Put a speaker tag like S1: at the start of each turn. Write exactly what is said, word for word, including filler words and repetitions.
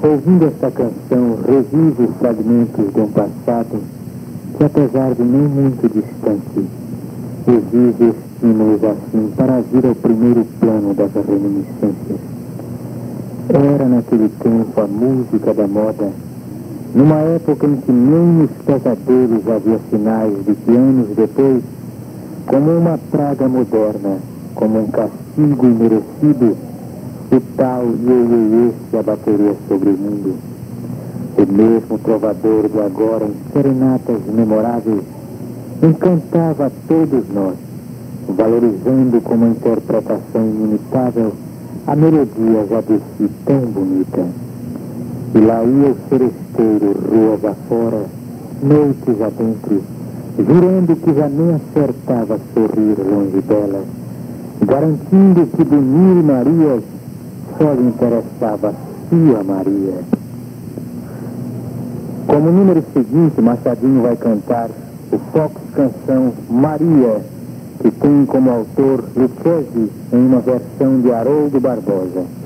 S1: Ouvindo esta canção, revivo fragmentos de um passado que, apesar de nem muito distante, exige estímulos assim para vir ao primeiro plano das reminiscências. Era naquele tempo a música da moda, numa época em que nem nos pesadelos havia sinais de que anos depois, como uma praga moderna, como um castigo imerecido, o tal iê-iê-iê se abateria sobre o mundo. O mesmo trovador de agora, em serenatas memoráveis, encantava a todos nós, valorizando como interpretação inimitável a melodia já de si tão bonita. E lá ia o seresteiro, ruas afora, noites adentro, jurando que já nem acertava sorrir longe dela, garantindo que de mil Marias só lhe interessava sua Maria. Como número seguinte, Machadinho vai cantar o Fox Canção Maria, que tem como autor Lucchesi em uma versão de Haroldo Barbosa.